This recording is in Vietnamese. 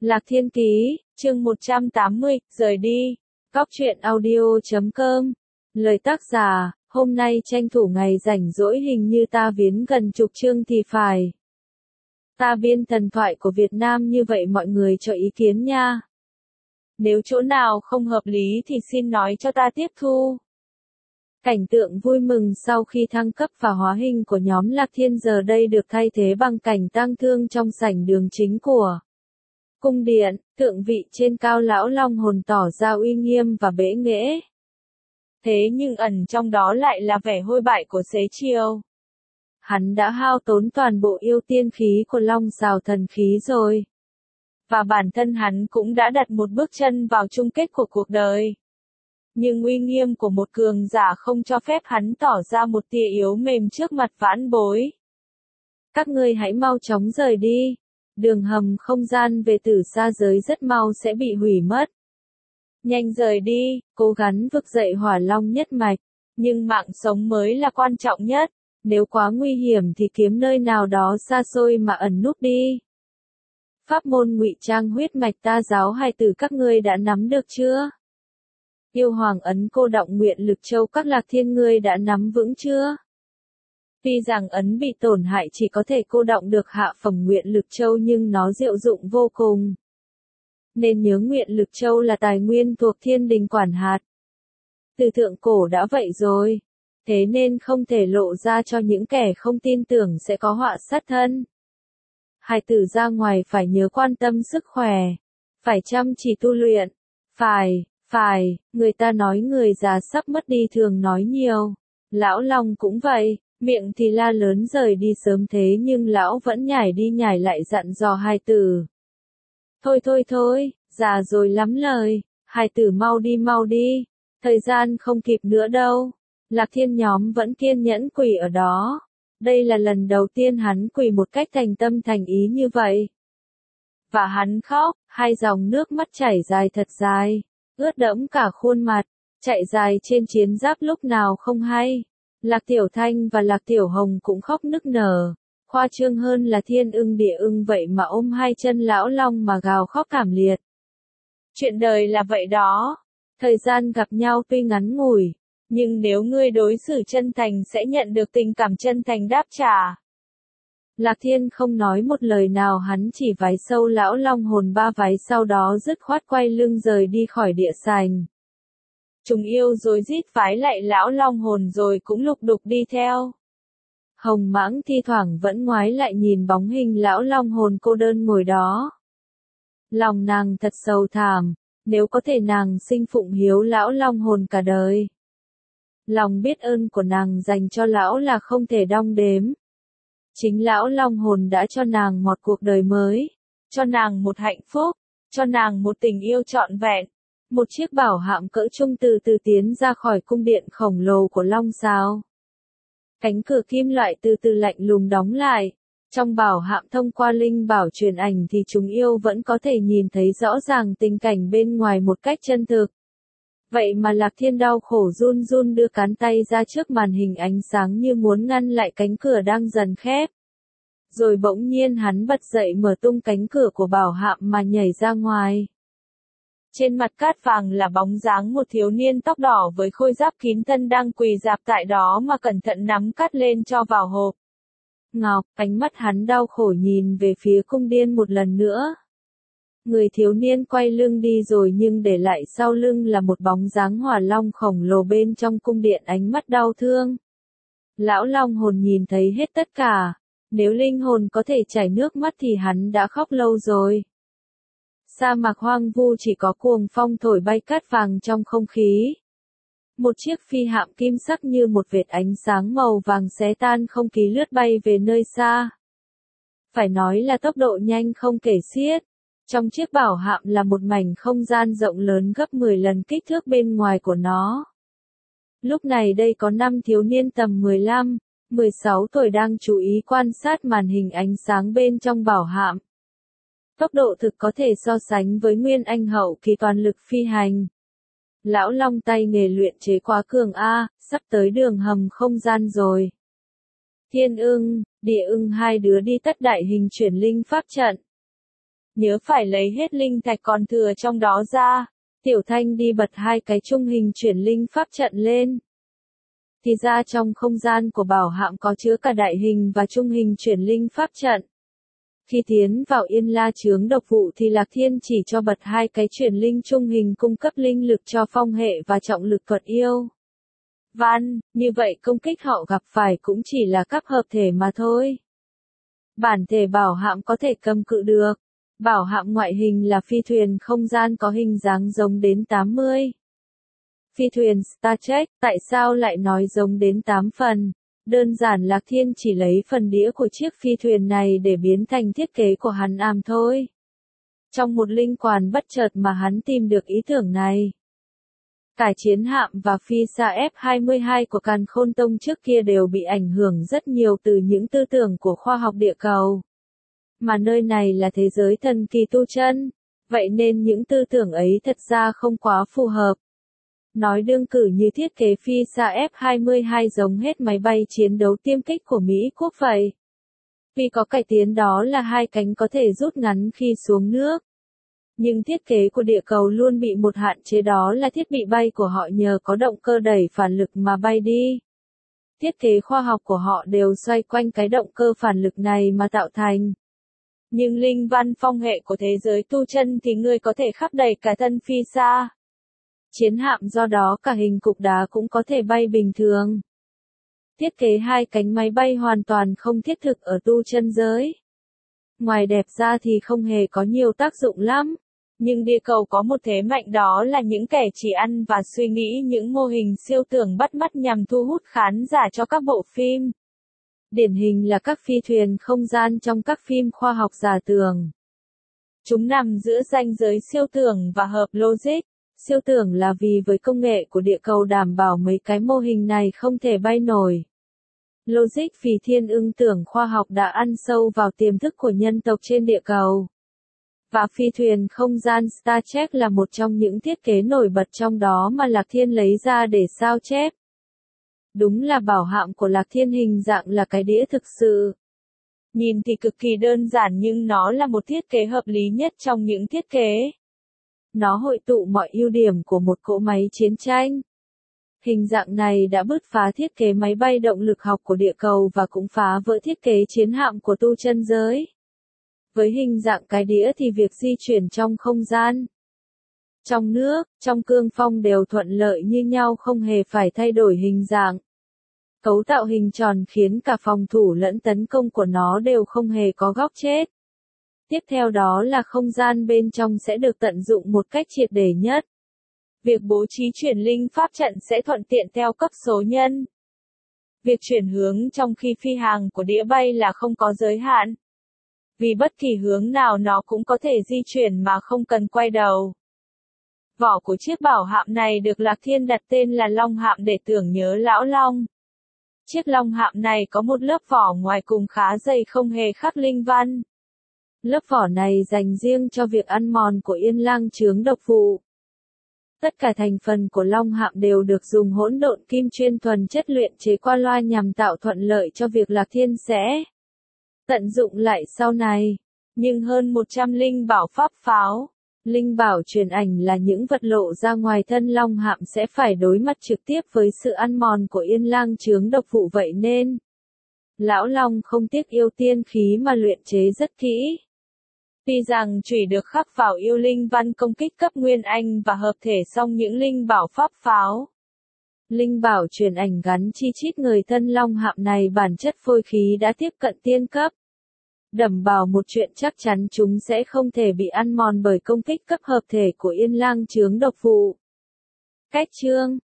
Lạc Thiên Ký, chương 180, rời đi. Góc truyện audio.com. Lời tác giả, hôm nay tranh thủ ngày rảnh rỗi hình như ta viếng gần chục chương thì phải. Ta biên thần thoại của Việt Nam như vậy mọi người cho ý kiến nha. Nếu chỗ nào không hợp lý thì xin nói cho ta tiếp thu. Cảnh tượng vui mừng sau khi thăng cấp và hóa hình của nhóm Lạc Thiên giờ đây được thay thế bằng cảnh tang thương trong sảnh đường chính của cung điện. Thượng vị trên cao lão long hồn tỏ ra uy nghiêm và bẽ nghễ. Thế nhưng ẩn trong đó lại là vẻ hôi bại của xế chiều. Hắn đã hao tốn toàn bộ yêu tiên khí của long xào thần khí rồi. Và bản thân hắn cũng đã đặt một bước chân vào chung kết của cuộc đời. Nhưng uy nghiêm của một cường giả không cho phép hắn tỏ ra một tia yếu mềm trước mặt vãn bối. Các ngươi hãy mau chóng rời đi. Đường hầm không gian về tử xa giới rất mau sẽ bị hủy mất. Nhanh rời đi, cố gắng vực dậy hỏa long nhất mạch. Nhưng mạng sống mới là quan trọng nhất. Nếu quá nguy hiểm thì kiếm nơi nào đó xa xôi mà ẩn núp đi. Pháp môn ngụy trang huyết mạch ta giáo hai từ các ngươi đã nắm được chưa? Yêu hoàng ấn cô động nguyện lực châu các Lạc Thiên ngươi đã nắm vững chưa? Tuy rằng ấn bị tổn hại chỉ có thể cô động được hạ phẩm nguyện lực châu nhưng nó diệu dụng vô cùng. Nên nhớ nguyện lực châu là tài nguyên thuộc thiên đình quản hạt. Từ thượng cổ đã vậy rồi. Thế nên không thể lộ ra cho những kẻ không tin tưởng sẽ có họa sát thân. Hài tử ra ngoài phải nhớ quan tâm sức khỏe. Phải chăm chỉ tu luyện. Phải, người ta nói người già sắp mất đi thường nói nhiều. Lão Long cũng vậy, miệng thì la lớn rời đi sớm thế nhưng lão vẫn nhảy đi nhảy lại dặn dò hài tử. Thôi, già rồi lắm lời, hài tử mau đi, thời gian không kịp nữa đâu. Lạc Thiên nhóm vẫn kiên nhẫn quỳ ở đó. Đây là lần đầu tiên hắn quỳ một cách thành tâm thành ý như vậy. Và hắn khóc, hai dòng nước mắt chảy dài thật dài, ướt đẫm cả khuôn mặt, chạy dài trên chiến giáp lúc nào không hay. Lạc Tiểu Thanh và Lạc Tiểu Hồng cũng khóc nức nở, khoa trương hơn là thiên ưng địa ưng vậy mà ôm hai chân lão long mà gào khóc thảm liệt. Chuyện đời là vậy đó, thời gian gặp nhau tuy ngắn ngủi, nhưng nếu ngươi đối xử chân thành sẽ nhận được tình cảm chân thành đáp trả. Lạc Thiên không nói một lời nào hắn chỉ vái sâu lão long hồn ba vái sau đó dứt khoát quay lưng rời đi khỏi địa sành. Chúng yêu rồi rít vái lại lão long hồn rồi cũng lục đục đi theo. Hồng Mãng thi thoảng vẫn ngoái lại nhìn bóng hình lão long hồn cô đơn ngồi đó. Lòng nàng thật sầu thảm, nếu có thể nàng sinh phụng hiếu lão long hồn cả đời. Lòng biết ơn của nàng dành cho lão là không thể đong đếm. Chính lão long hồn đã cho nàng một cuộc đời mới, cho nàng một hạnh phúc, cho nàng một tình yêu trọn vẹn. Một chiếc bảo hạm cỡ trung từ từ tiến ra khỏi cung điện khổng lồ của Long Sao. Cánh cửa kim loại từ từ lạnh lùng đóng lại. Trong bảo hạm thông qua linh bảo truyền ảnh thì chúng yêu vẫn có thể nhìn thấy rõ ràng tình cảnh bên ngoài một cách chân thực. Vậy mà Lạc Thiên đau khổ run run đưa cánh tay ra trước màn hình ánh sáng như muốn ngăn lại cánh cửa đang dần khép. Rồi bỗng nhiên hắn bật dậy mở tung cánh cửa của bảo hạm mà nhảy ra ngoài. Trên mặt cát vàng là bóng dáng một thiếu niên tóc đỏ với khôi giáp kín thân đang quỳ rạp tại đó mà cẩn thận nắm cát lên cho vào hộp. Ngọc, ánh mắt hắn đau khổ nhìn về phía cung điện một lần nữa. Người thiếu niên quay lưng đi rồi nhưng để lại sau lưng là một bóng dáng hỏa long khổng lồ bên trong cung điện ánh mắt đau thương. Lão long hồn nhìn thấy hết tất cả. Nếu linh hồn có thể chảy nước mắt thì hắn đã khóc lâu rồi. Sa mạc hoang vu chỉ có cuồng phong thổi bay cát vàng trong không khí. Một chiếc phi hạm kim sắc như một vệt ánh sáng màu vàng xé tan không khí lướt bay về nơi xa. Phải nói là tốc độ nhanh không kể xiết. Trong chiếc bảo hạm là một mảnh không gian rộng lớn gấp 10 lần kích thước bên ngoài của nó. Lúc này đây có 5 thiếu niên tầm 15, 16 tuổi đang chú ý quan sát màn hình ánh sáng bên trong bảo hạm. Tốc độ thực có thể so sánh với Nguyên Anh hậu kỳ toàn lực phi hành. Lão Long tay nghề luyện chế quá cường a, sắp tới đường hầm không gian rồi. Thiên ưng, địa ưng hai đứa đi tất đại hình chuyển linh pháp trận. Nhớ phải lấy hết linh thạch còn thừa trong đó ra. Tiểu Thanh đi bật hai cái trung hình chuyển linh pháp trận lên. Thì ra trong không gian của bảo hạm có chứa cả đại hình và trung hình chuyển linh pháp trận. Khi tiến vào Yên La chướng độc vụ thì Lạc Thiên chỉ cho bật hai cái chuyển linh trung hình cung cấp linh lực cho phong hệ và trọng lực thuật yêu. Văn, như vậy công kích họ gặp phải cũng chỉ là cấp hợp thể mà thôi. Bản thể bảo hạm có thể cầm cự được. Bảo hạm ngoại hình là phi thuyền không gian có hình dáng giống đến 80. Phi thuyền Star Trek, tại sao lại nói giống đến 8 phần? Đơn giản Lạc Thiên chỉ lấy phần đĩa của chiếc phi thuyền này để biến thành thiết kế của hắn thôi. Trong một linh quản bất chợt mà hắn tìm được ý tưởng này. Cả chiến hạm và phi xa F-22 của Càn Khôn Tông trước kia đều bị ảnh hưởng rất nhiều từ những tư tưởng của khoa học địa cầu. Mà nơi này là thế giới thần kỳ tu chân, vậy nên những tư tưởng ấy thật ra không quá phù hợp. Nói đương cử như thiết kế phi xa F-22 giống hết máy bay chiến đấu tiêm kích của Mỹ Quốc vậy. Vì có cải tiến đó là hai cánh có thể rút ngắn khi xuống nước. Nhưng thiết kế của địa cầu luôn bị một hạn chế đó là thiết bị bay của họ nhờ có động cơ đẩy phản lực mà bay đi. Thiết kế khoa học của họ đều xoay quanh cái động cơ phản lực này mà tạo thành. Nhưng linh văn phong hệ của thế giới tu chân thì ngươi có thể khắp đầy cả thân phi xa. Chiến hạm do đó cả hình cục đá cũng có thể bay bình thường. Thiết kế hai cánh máy bay hoàn toàn không thiết thực ở tu chân giới. Ngoài đẹp ra thì không hề có nhiều tác dụng lắm. Nhưng địa cầu có một thế mạnh đó là những kẻ chỉ ăn và suy nghĩ những mô hình siêu tưởng bắt mắt nhằm thu hút khán giả cho các bộ phim. Điển hình là các phi thuyền không gian trong các phim khoa học giả tưởng. Chúng nằm giữa ranh giới siêu tưởng và hợp logic. Siêu tưởng là vì với công nghệ của địa cầu đảm bảo mấy cái mô hình này không thể bay nổi. Logic vì thiên ưng tưởng khoa học đã ăn sâu vào tiềm thức của nhân tộc trên địa cầu. Và phi thuyền không gian Star Trek là một trong những thiết kế nổi bật trong đó mà Lạc Thiên lấy ra để sao chép. Đúng là bảo hạm của Lạc Thiên hình dạng là cái đĩa thực sự. Nhìn thì cực kỳ đơn giản nhưng nó là một thiết kế hợp lý nhất trong những thiết kế. Nó hội tụ mọi ưu điểm của một cỗ máy chiến tranh. Hình dạng này đã bứt phá thiết kế máy bay động lực học của địa cầu và cũng phá vỡ thiết kế chiến hạm của tu chân giới. Với hình dạng cái đĩa thì việc di chuyển trong không gian, trong nước, trong cương phong đều thuận lợi như nhau không hề phải thay đổi hình dạng. Cấu tạo hình tròn khiến cả phòng thủ lẫn tấn công của nó đều không hề có góc chết. Tiếp theo đó là không gian bên trong sẽ được tận dụng một cách triệt để nhất. Việc bố trí chuyển linh pháp trận sẽ thuận tiện theo cấp số nhân. Việc chuyển hướng trong khi phi hành của đĩa bay là không có giới hạn. Vì bất kỳ hướng nào nó cũng có thể di chuyển mà không cần quay đầu. Vỏ của chiếc bảo hạm này được Lạc Thiên đặt tên là Long Hạm để tưởng nhớ Lão Long. Chiếc Long Hạm này có một lớp vỏ ngoài cùng khá dày không hề khắc linh văn. Lớp vỏ này dành riêng cho việc ăn mòn của Yên Lang chướng độc vụ. Tất cả thành phần của Long Hạm đều được dùng hỗn độn kim chuyên thuần chất luyện chế qua loa nhằm tạo thuận lợi cho việc Lạc Thiên sẽ tận dụng lại sau này. Nhưng hơn 100 linh bảo pháp pháo, linh bảo truyền ảnh là những vật lộ ra ngoài thân Long Hạm sẽ phải đối mặt trực tiếp với sự ăn mòn của Yên Lang chướng độc vụ vậy nên Lão Long không tiếc yêu tiên khí mà luyện chế rất kỹ. Tuy rằng chủy được khắc vào yêu linh văn công kích cấp nguyên anh và hợp thể xong những linh bảo pháp pháo. Linh bảo truyền ảnh gắn chi chít người thân Long Hạm này bản chất phôi khí đã tiếp cận tiên cấp. Đảm bảo một chuyện chắc chắn chúng sẽ không thể bị ăn mòn bởi công kích cấp hợp thể của Yên Lang chướng độc vụ. Cách chương